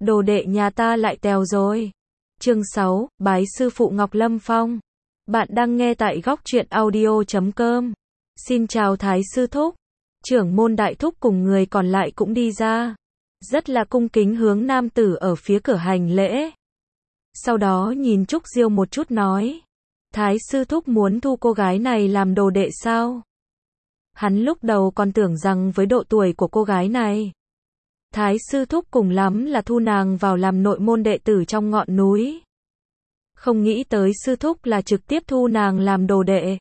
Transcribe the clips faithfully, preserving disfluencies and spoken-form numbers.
đồ đệ nhà ta lại tèo rồi. Chương sáu, bái sư phụ Ngọc Lâm Phong. Bạn đang nghe tại góc truyện audio chấm com. Xin chào Thái sư thúc. Trưởng môn đại thúc cùng người còn lại cũng đi ra. Rất là cung kính hướng nam tử ở phía cửa hành lễ. Sau đó nhìn Trúc Diêu một chút nói. Thái sư thúc muốn thu cô gái này làm đồ đệ sao? Hắn lúc đầu còn tưởng rằng với độ tuổi của cô gái này, Thái sư thúc cùng lắm là thu nàng vào làm nội môn đệ tử trong ngọn núi. Không nghĩ tới sư thúc là trực tiếp thu nàng làm đồ đệ.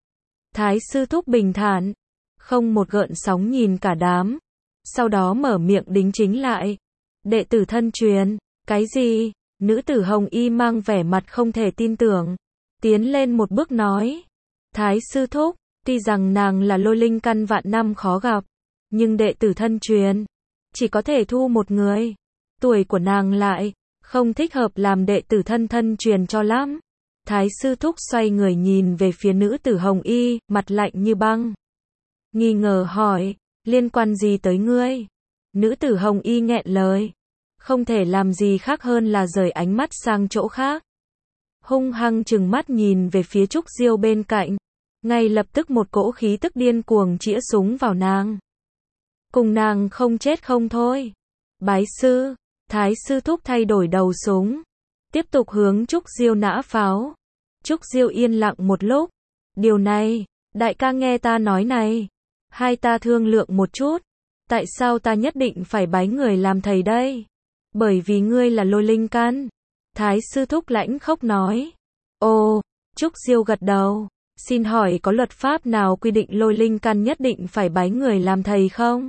Thái sư thúc bình thản, không một gợn sóng nhìn cả đám, sau đó mở miệng đính chính lại. Đệ tử thân truyền, cái gì? Nữ tử hồng y mang vẻ mặt không thể tin tưởng, tiến lên một bước nói. Thái sư thúc, tuy rằng nàng là lôi linh căn vạn năm khó gặp, nhưng đệ tử thân truyền chỉ có thể thu một người. Tuổi của nàng lại không thích hợp làm đệ tử thân thân truyền cho lắm. Thái sư thúc xoay người nhìn về phía nữ tử hồng y, mặt lạnh như băng. Nghi ngờ hỏi, liên quan gì tới ngươi? Nữ tử hồng y nghẹn lời, không thể làm gì khác hơn là rời ánh mắt sang chỗ khác. Hung hăng trừng mắt nhìn về phía Trúc Diêu bên cạnh, ngay lập tức một cỗ khí tức điên cuồng chĩa súng vào nàng. Cùng nàng không chết không thôi. Bái sư, Thái sư thúc thay đổi đầu súng, tiếp tục hướng Trúc Diêu nã pháo. Trúc Diêu yên lặng một lúc. Điều này, đại ca nghe ta nói này, hai ta thương lượng một chút. Tại sao ta nhất định phải bái người làm thầy đây? Bởi vì ngươi là lôi linh căn. Thái sư thúc lãnh khốc nói. Ồ, Trúc Diêu gật đầu. Xin hỏi có luật pháp nào quy định lôi linh căn nhất định phải bái người làm thầy không?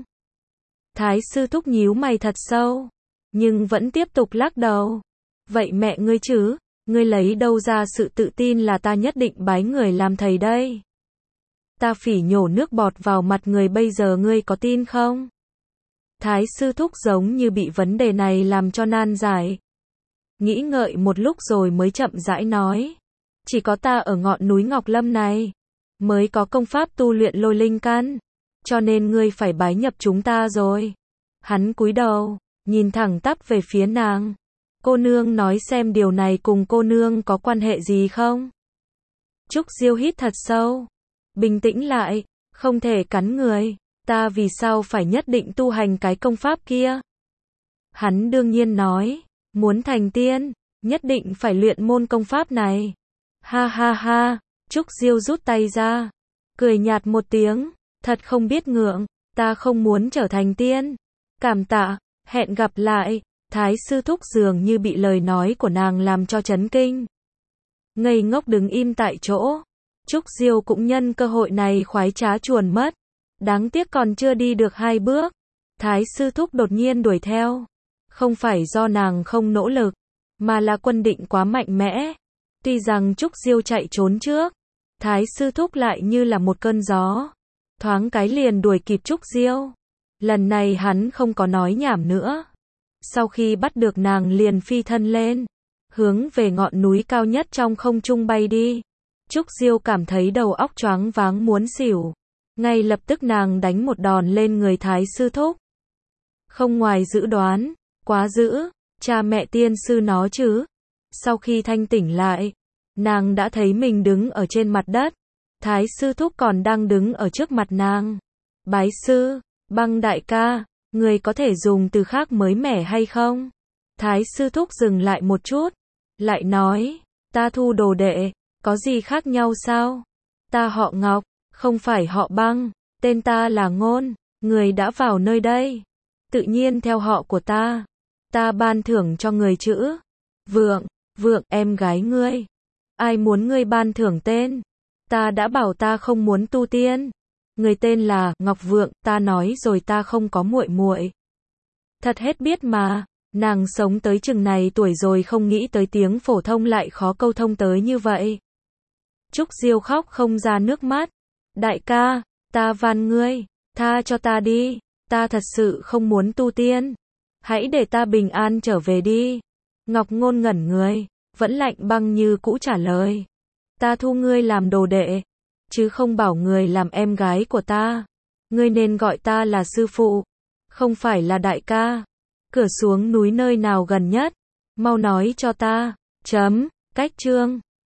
Thái sư thúc nhíu mày thật sâu, nhưng vẫn tiếp tục lắc đầu. Vậy mẹ ngươi chứ, ngươi lấy đâu ra sự tự tin là ta nhất định bái người làm thầy đây? Ta phỉ nhổ nước bọt vào mặt người, bây giờ ngươi có tin không? Thái sư thúc giống như bị vấn đề này làm cho nan giải. Nghĩ ngợi một lúc rồi mới chậm rãi nói. Chỉ có ta ở ngọn núi Ngọc Lâm này mới có công pháp tu luyện lôi linh căn, cho nên ngươi phải bái nhập chúng ta rồi. Hắn cúi đầu, nhìn thẳng tắp về phía nàng. Cô nương nói xem điều này cùng cô nương có quan hệ gì không? Trúc Diêu hít thật sâu, bình tĩnh lại, không thể cắn người. Ta vì sao phải nhất định tu hành cái công pháp kia? Hắn đương nhiên nói, muốn thành tiên, nhất định phải luyện môn công pháp này. Ha ha ha, Trúc Diêu rút tay ra, cười nhạt một tiếng, thật không biết ngượng, ta không muốn trở thành tiên. Cảm tạ, hẹn gặp lại. Thái sư thúc dường như bị lời nói của nàng làm cho chấn kinh. Ngây ngốc đứng im tại chỗ. Trúc Diêu cũng nhân cơ hội này khoái trá chuồn mất. Đáng tiếc còn chưa đi được hai bước, Thái sư thúc đột nhiên đuổi theo. Không phải do nàng không nỗ lực, mà là quân định quá mạnh mẽ. Tuy rằng Trúc Diêu chạy trốn trước, Thái sư thúc lại như là một cơn gió, thoáng cái liền đuổi kịp Trúc Diêu. Lần này hắn không có nói nhảm nữa. Sau khi bắt được nàng liền phi thân lên, hướng về ngọn núi cao nhất trong không trung bay đi. Trúc Diêu cảm thấy đầu óc choáng váng muốn xỉu. Ngay lập tức nàng đánh một đòn lên người Thái sư thúc. Không ngoài dự đoán, quá dữ, cha mẹ tiên sư nó chứ. Sau khi thanh tỉnh lại, nàng đã thấy mình đứng ở trên mặt đất. Thái sư thúc còn đang đứng ở trước mặt nàng. Bái sư, Băng đại ca, người có thể dùng từ khác mới mẻ hay không? Thái sư thúc dừng lại một chút, lại nói, ta thu đồ đệ, có gì khác nhau sao? Ta họ Ngọc, không phải họ Băng, tên ta là Ngôn, người đã vào nơi đây, tự nhiên theo họ của ta. Ta ban thưởng cho người chữ Vượng. Vượng, em gái ngươi. Ai muốn ngươi ban thưởng tên? Ta đã bảo ta không muốn tu tiên. Người tên là Ngọc Vượng, ta nói rồi ta không có muội muội. Thật hết biết mà, nàng sống tới chừng này tuổi rồi không nghĩ tới tiếng phổ thông lại khó câu thông tới như vậy. Trúc Diêu khóc không ra nước mắt. Đại ca, ta van ngươi, tha cho ta đi, ta thật sự không muốn tu tiên. Hãy để ta bình an trở về đi. Ngọc Ngôn ngẩn người, vẫn lạnh băng như cũ trả lời. Ta thu ngươi làm đồ đệ, chứ không bảo người làm em gái của ta. Ngươi nên gọi ta là sư phụ, không phải là đại ca. cửa xuống núi nơi nào gần nhất? Mau nói cho ta. Chấm. Cách chương.